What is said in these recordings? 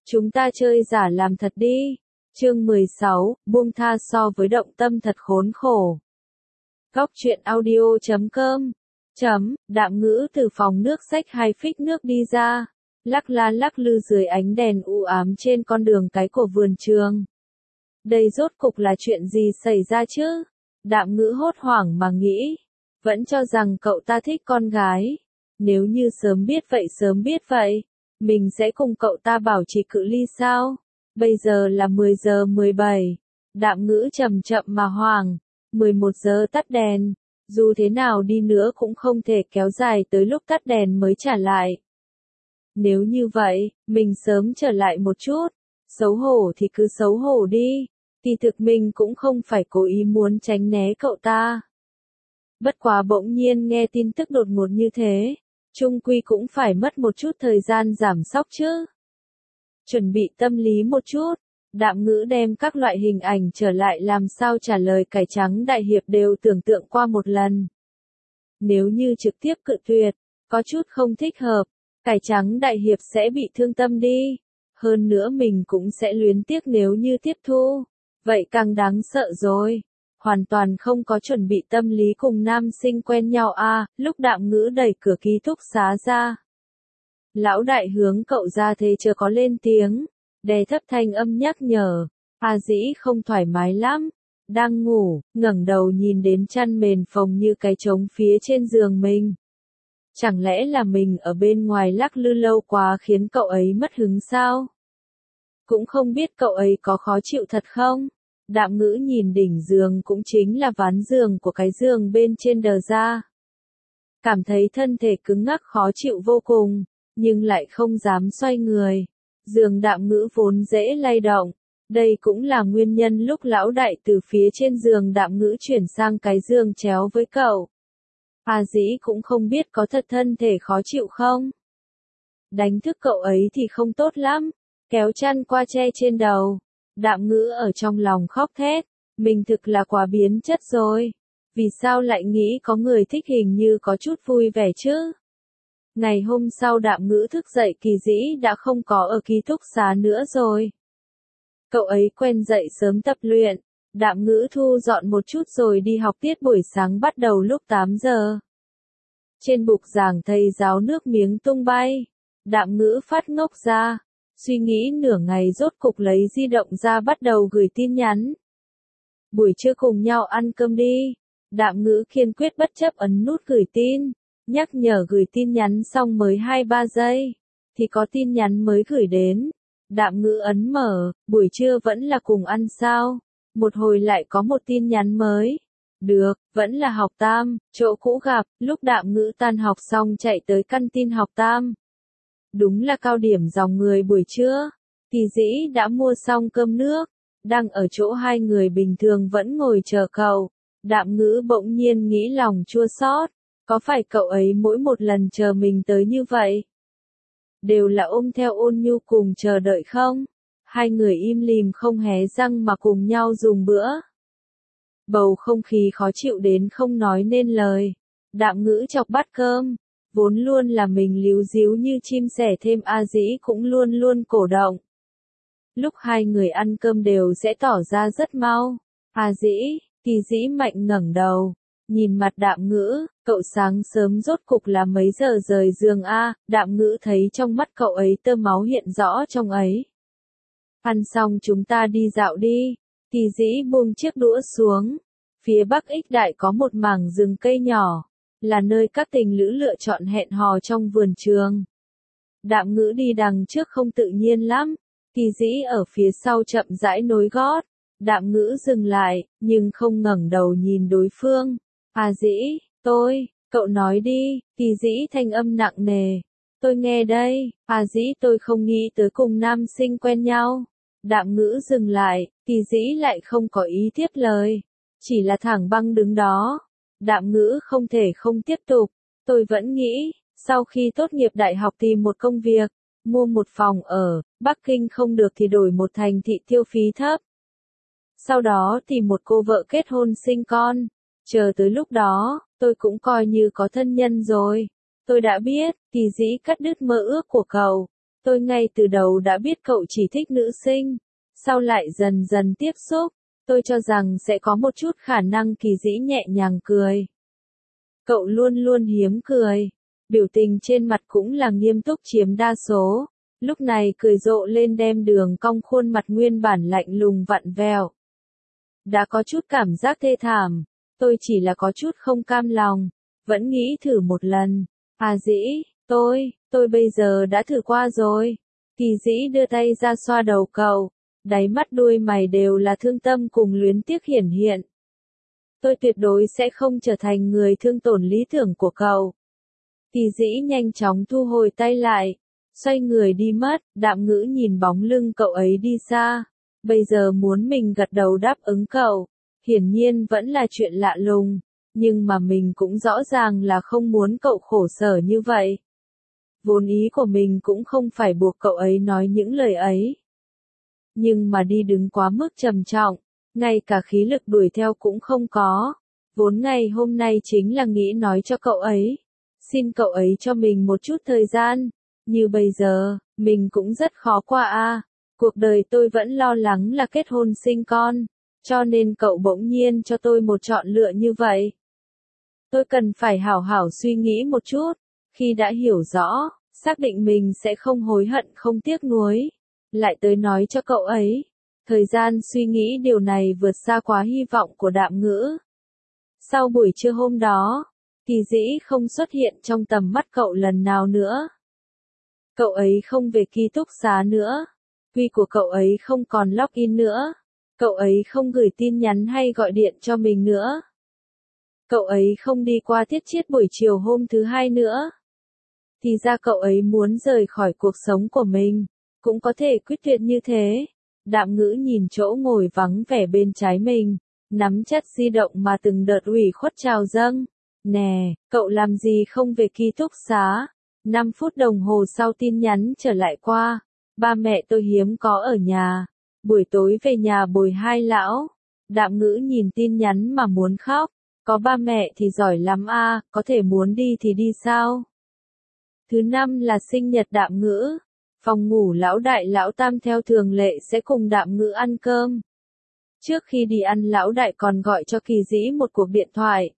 Chúng ta chơi giả làm thật đi. Chương 16, buông tha so với động tâm thật khốn khổ. Góc truyện audio.com Đạm Ngữ từ phòng nước xách hai phích nước đi ra, lắc la lắc lư dưới ánh đèn u ám trên con đường cái của vườn trường. Đây rốt cục là chuyện gì xảy ra chứ? Đạm Ngữ hốt hoảng mà nghĩ, vẫn cho rằng cậu ta thích con gái. Nếu như sớm biết vậy, mình sẽ cùng cậu ta bảo trì cự ly sao? Bây giờ là 10 giờ 17. Đạm Ngữ chậm chậm mà hoảng. 11 giờ tắt đèn. Dù thế nào đi nữa cũng không thể kéo dài tới lúc tắt đèn mới trả lại. Nếu như vậy, mình sớm trở lại một chút. Xấu hổ thì cứ xấu hổ đi. Kỳ thực mình cũng không phải cố ý muốn tránh né cậu ta. Bất quá bỗng nhiên nghe tin tức đột ngột như thế, chung quy cũng phải mất một chút thời gian giảm sóc chứ. Chuẩn bị tâm lý một chút, Đạm Ngữ đem các loại hình ảnh trở lại làm sao trả lời cải trắng đại hiệp đều tưởng tượng qua một lần. Nếu như trực tiếp cự tuyệt, có chút không thích hợp, cải trắng đại hiệp sẽ bị thương tâm đi. Hơn nữa mình cũng sẽ luyến tiếc nếu như tiếp thu. Vậy càng đáng sợ rồi. Hoàn toàn không có chuẩn bị tâm lý cùng nam sinh quen nhau à, lúc Đạm Ngữ đẩy cửa ký túc xá ra. Lão đại hướng cậu ra thế chưa có lên tiếng, đè thấp thanh âm nhắc nhở, Dĩ không thoải mái lắm, đang ngủ, ngẩng đầu nhìn đến chăn mền phồng như cái trống phía trên giường mình. Chẳng lẽ là mình ở bên ngoài lắc lư lâu quá khiến cậu ấy mất hứng sao? Cũng không biết cậu ấy có khó chịu thật không? Đạm Ngữ nhìn đỉnh giường cũng chính là ván giường của cái giường bên trên đờ ra. Cảm thấy thân thể cứng ngắc khó chịu vô cùng, nhưng lại không dám xoay người. Giường Đạm Ngữ vốn dễ lay động. Đây cũng là nguyên nhân lúc lão đại từ phía trên giường Đạm Ngữ chuyển sang cái giường chéo với cậu. Dĩ cũng không biết có thật thân thể khó chịu không? Đánh thức cậu ấy thì không tốt lắm. Kéo chăn qua che trên đầu. Đạm Ngữ ở trong lòng khóc thét. Mình thực là quá biến chất rồi. Vì sao lại nghĩ có người thích hình như có chút vui vẻ chứ? Ngày hôm sau Đạm Ngữ thức dậy Kỳ Dĩ đã không có ở ký túc xá nữa rồi. Cậu ấy quen dậy sớm tập luyện. Đạm Ngữ thu dọn một chút rồi đi học tiết buổi sáng bắt đầu lúc 8 giờ. Trên bục giảng thầy giáo nước miếng tung bay. Đạm Ngữ phát ngốc ra. Suy nghĩ nửa ngày rốt cục lấy di động ra bắt đầu gửi tin nhắn. Buổi trưa cùng nhau ăn cơm đi. Đạm Ngữ kiên quyết bất chấp ấn nút gửi tin. Nhắc nhở gửi tin nhắn xong mới 2-3 giây. Thì có tin nhắn mới gửi đến. Đạm Ngữ ấn mở, buổi trưa vẫn là cùng ăn sao? Một hồi lại có một tin nhắn mới. Được, vẫn là học Tam, chỗ cũ gặp, lúc Đạm Ngữ tan học xong chạy tới căn tin học Tam. Đúng là cao điểm dòng người buổi trưa. Kỳ Dĩ đã mua xong cơm nước, đang ở chỗ hai người bình thường vẫn ngồi chờ cậu. Đạm Ngữ bỗng nhiên nghĩ lòng chua xót, có phải cậu ấy mỗi một lần chờ mình tới như vậy? Đều là ôm theo ôn nhu cùng chờ đợi không? Hai người im lìm không hé răng mà cùng nhau dùng bữa. Bầu không khí khó chịu đến không nói nên lời. Đạm Ngữ chọc bát cơm. Vốn luôn là mình líu díu như chim sẻ thêm Dĩ cũng luôn luôn cổ động. Lúc hai người ăn cơm đều sẽ tỏ ra rất mau. Dĩ, Kỳ Dĩ mạnh ngẩng đầu. Nhìn mặt Đạm Ngữ, cậu sáng sớm rốt cục là mấy giờ rời giường a? Đạm Ngữ thấy trong mắt cậu ấy tơ máu hiện rõ trong ấy. Ăn xong chúng ta đi dạo đi. Kỳ Dĩ buông chiếc đũa xuống. Phía bắc Ích Đại có một mảng rừng cây nhỏ, là nơi các tình lữ lựa chọn hẹn hò trong vườn trường. Đạm Ngữ đi đằng trước không tự nhiên lắm. Kỳ Dĩ ở phía sau chậm rãi nối gót. Đạm Ngữ dừng lại, nhưng không ngẩng đầu nhìn đối phương. Dĩ, cậu nói đi. Kỳ Dĩ thanh âm nặng nề. Tôi nghe đây. Dĩ tôi không nghĩ tới cùng nam sinh quen nhau. Đạm Ngữ dừng lại, Kỳ Dĩ lại không có ý tiếp lời. Chỉ là thẳng băng đứng đó. Đạm Ngữ không thể không tiếp tục. Tôi vẫn nghĩ, sau khi tốt nghiệp đại học tìm một công việc, mua một phòng ở, Bắc Kinh không được thì đổi một thành thị tiêu phí thấp. Sau đó tìm một cô vợ kết hôn sinh con. Chờ tới lúc đó, tôi cũng coi như có thân nhân rồi. Tôi đã biết, Kỳ Dĩ cắt đứt mơ ước của cậu. Tôi ngay từ đầu đã biết cậu chỉ thích nữ sinh, sau lại dần dần tiếp xúc, tôi cho rằng sẽ có một chút khả năng. Kỳ dĩ nhẹ nhàng cười. Cậu luôn luôn hiếm cười, biểu tình trên mặt cũng là nghiêm túc chiếm đa số, lúc này cười rộ lên đem đường cong khuôn mặt nguyên bản lạnh lùng vặn vẹo. Đã có chút cảm giác thê thảm, tôi chỉ là có chút không cam lòng, vẫn nghĩ thử một lần. À dĩ, tôi bây giờ đã thử qua rồi. Kỳ dĩ đưa tay ra xoa đầu cậu, đáy mắt đuôi mày đều là thương tâm cùng luyến tiếc hiển hiện. Tôi tuyệt đối sẽ không trở thành người thương tổn lý tưởng của cậu. Kỳ dĩ nhanh chóng thu hồi tay lại, xoay người đi mất. Đạm Ngữ nhìn bóng lưng cậu ấy đi xa, bây giờ muốn mình gật đầu đáp ứng cậu, hiển nhiên vẫn là chuyện lạ lùng, nhưng mà mình cũng rõ ràng là không muốn cậu khổ sở như vậy. Vốn ý của mình cũng không phải buộc cậu ấy nói những lời ấy. Nhưng mà đi đứng quá mức trầm trọng, ngay cả khí lực đuổi theo cũng không có. Vốn ngày hôm nay chính là nghĩ nói cho cậu ấy, xin cậu ấy cho mình một chút thời gian. Như bây giờ, mình cũng rất khó qua a. Cuộc đời tôi vẫn lo lắng là kết hôn sinh con, cho nên cậu bỗng nhiên cho tôi một chọn lựa như vậy. Tôi cần phải hảo hảo suy nghĩ một chút, khi đã hiểu rõ, xác định mình sẽ không hối hận không tiếc nuối, lại tới nói cho cậu ấy. Thời gian suy nghĩ điều này vượt xa quá hy vọng của Đạm Ngữ. Sau buổi trưa hôm đó, Kỳ dĩ không xuất hiện trong tầm mắt cậu lần nào nữa. Cậu ấy không về ký túc xá nữa. Quy của cậu ấy không còn login nữa. Cậu ấy không gửi tin nhắn hay gọi điện cho mình nữa. Cậu ấy không đi qua tiết chiết buổi chiều hôm thứ hai nữa. Thì ra cậu ấy muốn rời khỏi cuộc sống của mình, cũng có thể quyết tuyệt như thế. Đạm Ngữ nhìn chỗ ngồi vắng vẻ bên trái mình, nắm chặt di động mà từng đợt ủy khuất trào dâng. Nè, cậu làm gì không về ký túc xá? 5 phút đồng hồ sau tin nhắn trở lại qua. Ba mẹ tôi hiếm có ở nhà. Buổi tối về nhà bồi hai lão. Đạm Ngữ nhìn tin nhắn mà muốn khóc. Có ba mẹ thì giỏi lắm a, có thể muốn đi thì đi sao? Thứ năm là sinh nhật Đạm Ngữ. Phòng ngủ lão đại lão tam theo thường lệ sẽ cùng Đạm Ngữ ăn cơm. Trước khi đi ăn lão đại còn gọi cho Kỳ dĩ một cuộc điện thoại.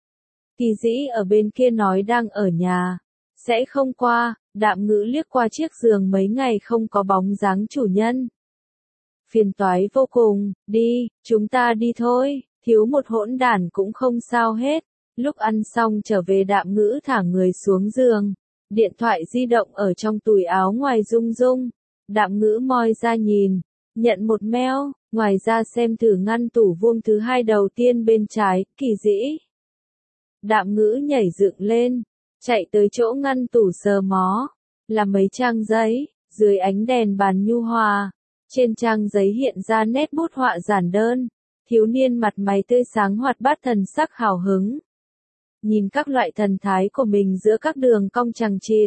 Kỳ dĩ ở bên kia nói đang ở nhà, sẽ không qua. Đạm Ngữ liếc qua chiếc giường mấy ngày không có bóng dáng chủ nhân. Phiền toái vô cùng, đi, chúng ta đi thôi, thiếu một hỗn đản cũng không sao hết. Lúc ăn xong trở về Đạm Ngữ thả người xuống giường, điện thoại di động ở trong túi áo ngoài rung rung. Đạm Ngữ moi ra nhìn, nhận một mail, ngoài ra xem thử ngăn tủ vuông thứ hai đầu tiên bên trái. Kỳ dĩ. Đạm Ngữ nhảy dựng lên, chạy tới chỗ ngăn tủ sờ mó, là mấy trang giấy, dưới ánh đèn bàn nhu hòa. Trên trang giấy hiện ra nét bút họa giản đơn, thiếu niên mặt mày tươi sáng hoạt bát thần sắc hào hứng. Nhìn các loại thần thái của mình giữa các đường cong chằng chịt.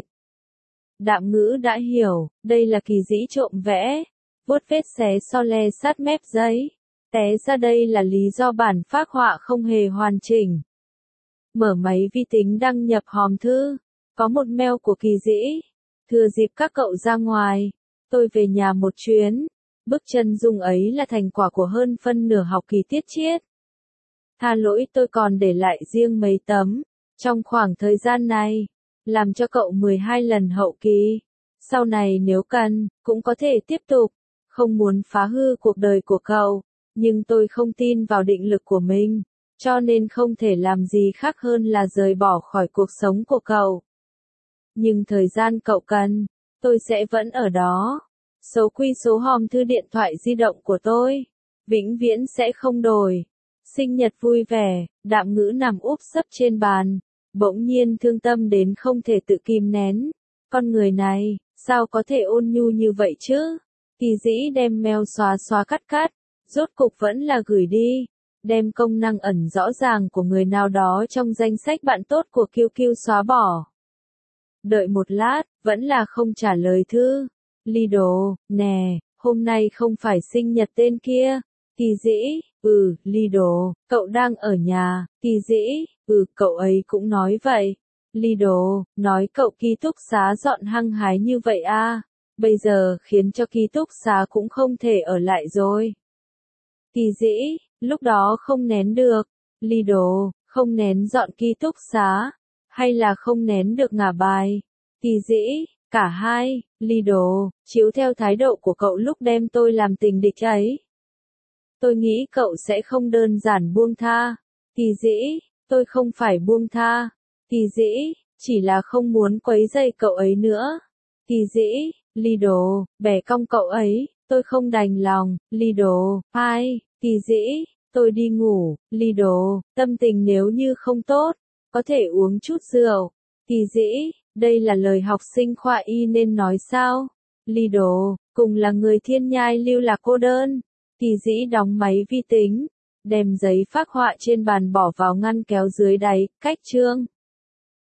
Đạm Ngữ đã hiểu, đây là Kỳ dĩ trộm vẽ, vuốt vết xé so le sát mép giấy. Té ra đây là lý do bản phác họa không hề hoàn chỉnh. Mở máy vi tính đăng nhập hòm thư, có một mail của Kỳ dĩ. Thừa dịp các cậu ra ngoài, tôi về nhà một chuyến. Bức chân dung ấy là thành quả của hơn phân nửa học kỳ tiết chiết. Tha lỗi tôi còn để lại riêng mấy tấm. Trong khoảng thời gian này, làm cho cậu 12 lần hậu kỳ. Sau này nếu cần, cũng có thể tiếp tục. Không muốn phá hư cuộc đời của cậu, nhưng tôi không tin vào định lực của mình, cho nên không thể làm gì khác hơn là rời bỏ khỏi cuộc sống của cậu. Nhưng thời gian cậu cần, tôi sẽ vẫn ở đó. Số quy số hòm thư điện thoại di động của tôi, vĩnh viễn sẽ không đổi. Sinh nhật vui vẻ. Đạm Ngữ nằm úp sấp trên bàn, bỗng nhiên thương tâm đến không thể tự kìm nén. Con người này, sao có thể ôn nhu như vậy chứ? Kỳ dĩ đem mail xóa cắt, rốt cục vẫn là gửi đi. Đem công năng ẩn rõ ràng của người nào đó trong danh sách bạn tốt của QQ xóa bỏ. Đợi một lát, vẫn là không trả lời thư. Lido, nè, hôm nay không phải sinh nhật tên kia. Kỳ dĩ, Lido, cậu đang ở nhà. Kỳ dĩ, cậu ấy cũng nói vậy. Lido, nói cậu ký túc xá dọn hăng hái như vậy à. bây giờ khiến cho ký túc xá cũng không thể ở lại rồi. Kỳ Dĩ, lúc đó không nén được. Ly Đồ, không nén dọn ký túc xá, hay là không nén được ngả bài? Kỳ Dĩ, cả hai. Ly Đồ, chiếu theo thái độ của cậu lúc đem tôi làm tình địch ấy. Tôi nghĩ cậu sẽ không đơn giản buông tha. Kỳ Dĩ, tôi không phải buông tha. Kỳ Dĩ, chỉ là không muốn quấy rầy cậu ấy nữa. Kỳ Dĩ, Ly Đồ, bẻ cong cậu ấy, tôi không đành lòng. Ly Đồ, hai. Kỳ Dĩ, tôi đi ngủ. Ly Đồ, tâm tình nếu như không tốt, có thể uống chút rượu. Kỳ Dĩ, đây là lời học sinh khoa y nên nói sao? Ly Đồ, cùng là người thiên nhai lưu lạc cô đơn. Kỳ Dĩ đóng máy vi tính, đem giấy phác họa trên bàn bỏ vào ngăn kéo dưới đáy, cách chương.